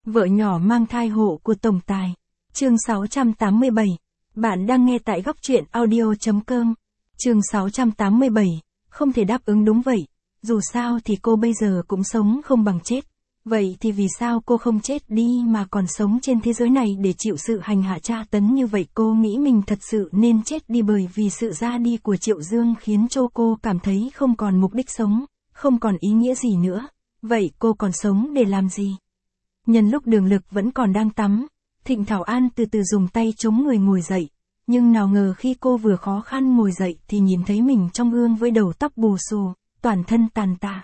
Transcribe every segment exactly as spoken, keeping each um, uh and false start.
Vợ nhỏ mang thai hộ của tổng tài. Chương sáu trăm tám mươi bảy. Bạn đang nghe tại góc truyện audio chấm com. Chương sáu trăm tám mươi bảy. Không thể đáp ứng đúng vậy. Dù sao thì cô bây giờ cũng sống không bằng chết. Vậy thì vì sao cô không chết đi mà còn sống trên thế giới này để chịu sự hành hạ tra tấn như vậy? Cô nghĩ mình thật sự nên chết đi bởi vì sự ra đi của Triệu Dương khiến cho cô cảm thấy không còn mục đích sống, không còn ý nghĩa gì nữa. Vậy cô còn sống để làm gì? Nhân lúc Đường Lực vẫn còn đang tắm, Thịnh Thảo An từ từ dùng tay chống người ngồi dậy. Nhưng nào ngờ khi cô vừa khó khăn ngồi dậy thì nhìn thấy mình trong gương với đầu tóc bù xù, toàn thân tàn tạ.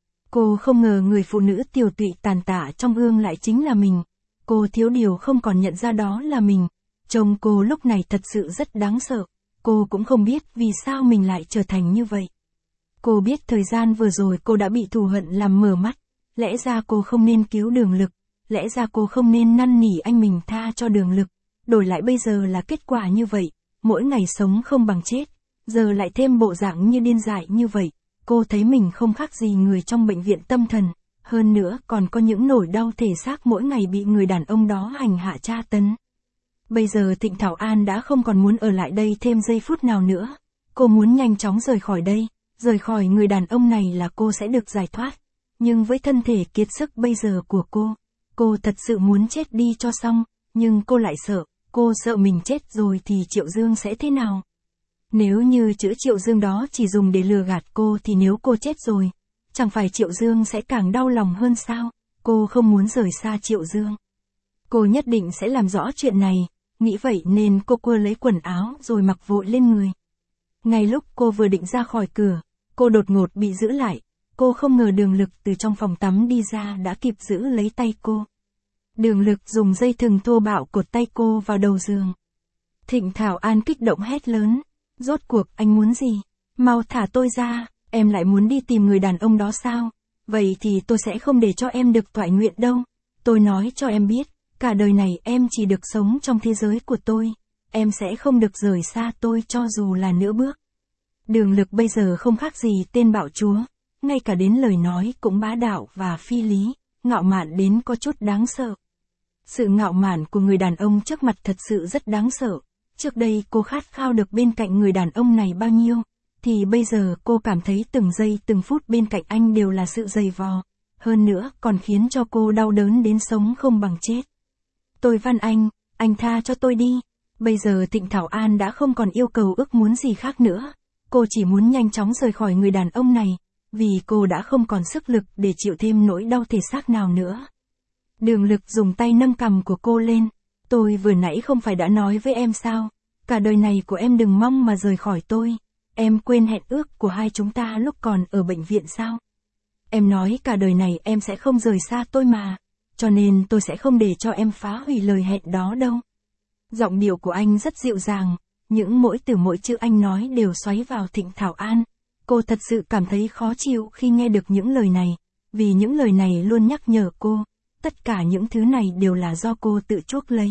Cô không ngờ người phụ nữ tiều tụy tàn tạ trong gương lại chính là mình. Cô thiếu điều không còn nhận ra đó là mình. Trông cô lúc này thật sự rất đáng sợ. Cô cũng không biết vì sao mình lại trở thành như vậy. Cô biết thời gian vừa rồi cô đã bị thù hận làm mờ mắt. Lẽ ra cô không nên cứu Đường Lực. Lẽ ra cô không nên năn nỉ anh mình tha cho Đường Lực. Đổi lại bây giờ là kết quả như vậy. Mỗi ngày sống không bằng chết. Giờ lại thêm bộ dạng như điên dại như vậy. Cô thấy mình không khác gì người trong bệnh viện tâm thần. Hơn nữa còn có những nỗi đau thể xác mỗi ngày bị người đàn ông đó hành hạ tra tấn. Bây giờ Thịnh Thảo An đã không còn muốn ở lại đây thêm giây phút nào nữa. Cô muốn nhanh chóng rời khỏi đây. Rời khỏi người đàn ông này là cô sẽ được giải thoát. Nhưng với thân thể kiệt sức bây giờ của cô, cô thật sự muốn chết đi cho xong. Nhưng cô lại sợ, cô sợ mình chết rồi thì Triệu Dương sẽ thế nào? Nếu như chữ Triệu Dương đó chỉ dùng để lừa gạt cô thì nếu cô chết rồi, chẳng phải Triệu Dương sẽ càng đau lòng hơn sao? Cô không muốn rời xa Triệu Dương. Cô nhất định sẽ làm rõ chuyện này, nghĩ vậy nên cô quơ lấy quần áo rồi mặc vội lên người. Ngay lúc cô vừa định ra khỏi cửa, cô đột ngột bị giữ lại. Cô không ngờ Đường Lực từ trong phòng tắm đi ra đã kịp giữ lấy tay cô. Đường Lực dùng dây thừng thô bạo cột tay cô vào đầu giường. Thịnh Thảo An kích động hét lớn. Rốt cuộc anh muốn gì? Mau thả tôi ra, em lại muốn đi tìm người đàn ông đó sao? Vậy thì tôi sẽ không để cho em được toại nguyện đâu. Tôi nói cho em biết, cả đời này em chỉ được sống trong thế giới của tôi. Em sẽ không được rời xa tôi cho dù là nửa bước. Đường Lực bây giờ không khác gì tên bạo chúa. Ngay cả đến lời nói cũng bá đạo và phi lý, ngạo mạn đến có chút đáng sợ. Sự ngạo mạn của người đàn ông trước mặt thật sự rất đáng sợ. Trước đây cô khát khao được bên cạnh người đàn ông này bao nhiêu, thì bây giờ cô cảm thấy từng giây từng phút bên cạnh anh đều là sự dày vò. Hơn nữa còn khiến cho cô đau đớn đến sống không bằng chết. Tôi van anh, anh tha cho tôi đi. Bây giờ Thịnh Thảo An đã không còn yêu cầu ước muốn gì khác nữa. Cô chỉ muốn nhanh chóng rời khỏi người đàn ông này, vì cô đã không còn sức lực để chịu thêm nỗi đau thể xác nào nữa. Đường Lực dùng tay nâng cằm của cô lên. Tôi vừa nãy không phải đã nói với em sao? Cả đời này của em đừng mong mà rời khỏi tôi. Em quên hẹn ước của hai chúng ta lúc còn ở bệnh viện sao? Em nói cả đời này em sẽ không rời xa tôi mà. Cho nên tôi sẽ không để cho em phá hủy lời hẹn đó đâu. Giọng điệu của anh rất dịu dàng. Những mỗi từ mỗi chữ anh nói đều xoáy vào Thịnh Thảo An. Cô thật sự cảm thấy khó chịu khi nghe được những lời này. Vì những lời này luôn nhắc nhở cô. Tất cả những thứ này đều là do cô tự chuốc lấy.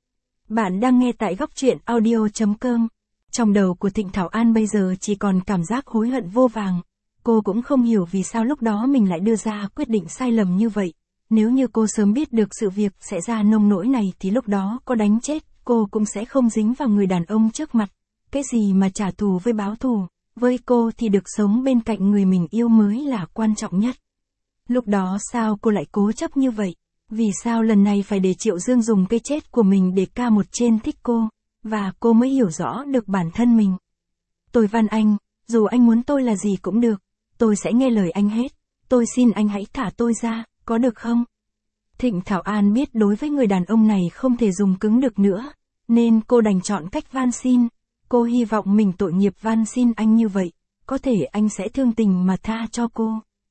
Bạn đang nghe tại góc truyện audio chấm com. Trong đầu của Thịnh Thảo An bây giờ chỉ còn cảm giác hối hận vô vàng. Cô cũng không hiểu vì sao lúc đó mình lại đưa ra quyết định sai lầm như vậy. Nếu như cô sớm biết được sự việc sẽ ra nông nỗi này thì lúc đó có đánh chết, cô cũng sẽ không dính vào người đàn ông trước mặt. Cái gì mà trả thù với báo thù, với cô thì được sống bên cạnh người mình yêu mới là quan trọng nhất. Lúc đó sao cô lại cố chấp như vậy? Vì sao lần này phải để Triệu Dương dùng cái chết của mình để ca một trên thích cô, và cô mới hiểu rõ được bản thân mình. Tôi van anh, dù anh muốn tôi là gì cũng được, tôi sẽ nghe lời anh hết, tôi xin anh hãy thả tôi ra, có được không? Thịnh Thảo An biết đối với người đàn ông này không thể dùng cứng được nữa, nên cô đành chọn cách van xin. Cô hy vọng mình tội nghiệp van xin anh như vậy, có thể anh sẽ thương tình mà tha cho cô.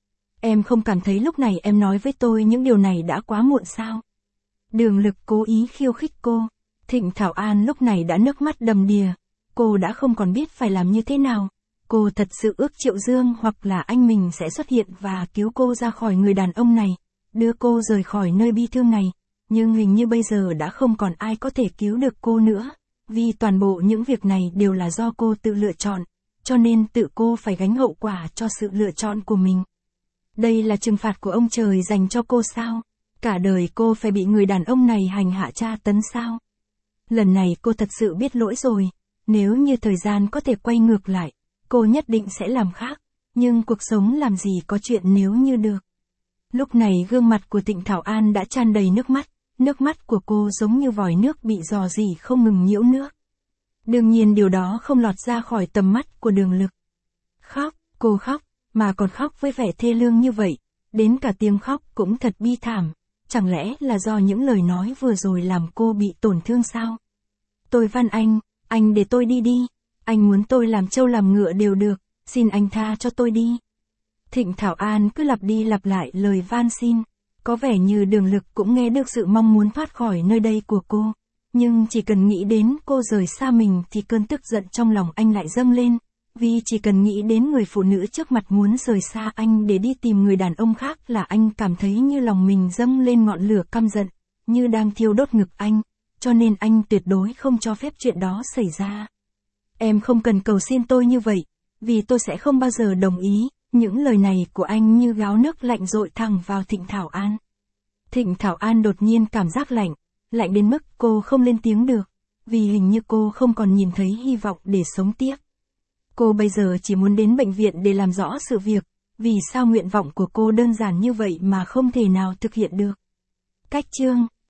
Em không cảm thấy lúc này em nói với tôi những điều này đã quá muộn sao? Đường Lực cố ý khiêu khích cô. Thịnh Thảo An lúc này đã nước mắt đầm đìa. Cô đã không còn biết phải làm như thế nào. Cô thật sự ước Triệu Dương hoặc là anh mình sẽ xuất hiện và cứu cô ra khỏi người đàn ông này, đưa cô rời khỏi nơi bi thương này. Nhưng hình như bây giờ đã không còn ai có thể cứu được cô nữa. Vì toàn bộ những việc này đều là do cô tự lựa chọn. Cho nên tự cô phải gánh hậu quả cho sự lựa chọn của mình. Đây là trừng phạt của ông trời dành cho cô sao? Cả đời cô phải bị người đàn ông này hành hạ tra tấn sao? Lần này cô thật sự biết lỗi rồi, nếu như thời gian có thể quay ngược lại, cô nhất định sẽ làm khác, nhưng cuộc sống làm gì có chuyện nếu như được. Lúc này gương mặt của Thịnh Thảo An đã tràn đầy nước mắt, nước mắt của cô giống như vòi nước bị rò rỉ không ngừng nhiễu nước. Đương nhiên điều đó không lọt ra khỏi tầm mắt của Đường Lực. Khóc, cô khóc, mà còn khóc với vẻ thê lương như vậy, đến cả tiếng khóc cũng thật bi thảm, chẳng lẽ là do những lời nói vừa rồi làm cô bị tổn thương sao? Tôi van anh, anh để tôi đi đi, anh muốn tôi làm trâu làm ngựa đều được, xin anh tha cho tôi đi. Thịnh Thảo An cứ lặp đi lặp lại lời van xin, có vẻ như Đường Lực cũng nghe được sự mong muốn thoát khỏi nơi đây của cô, nhưng chỉ cần nghĩ đến cô rời xa mình thì cơn tức giận trong lòng anh lại dâng lên, vì chỉ cần nghĩ đến người phụ nữ trước mặt muốn rời xa anh để đi tìm người đàn ông khác là anh cảm thấy như lòng mình dâng lên ngọn lửa căm giận, như đang thiêu đốt ngực anh, cho nên anh tuyệt đối không cho phép chuyện đó xảy ra. Em không cần cầu xin tôi như vậy, vì tôi sẽ không bao giờ đồng ý. Những lời này của anh như gáo nước lạnh dội thẳng vào Thịnh Thảo An. Thịnh Thảo An đột nhiên cảm giác lạnh, lạnh đến mức cô không lên tiếng được, vì hình như cô không còn nhìn thấy hy vọng để sống tiếp. Cô bây giờ chỉ muốn đến bệnh viện để làm rõ sự việc, vì sao nguyện vọng của cô đơn giản như vậy mà không thể nào thực hiện được. Cách chương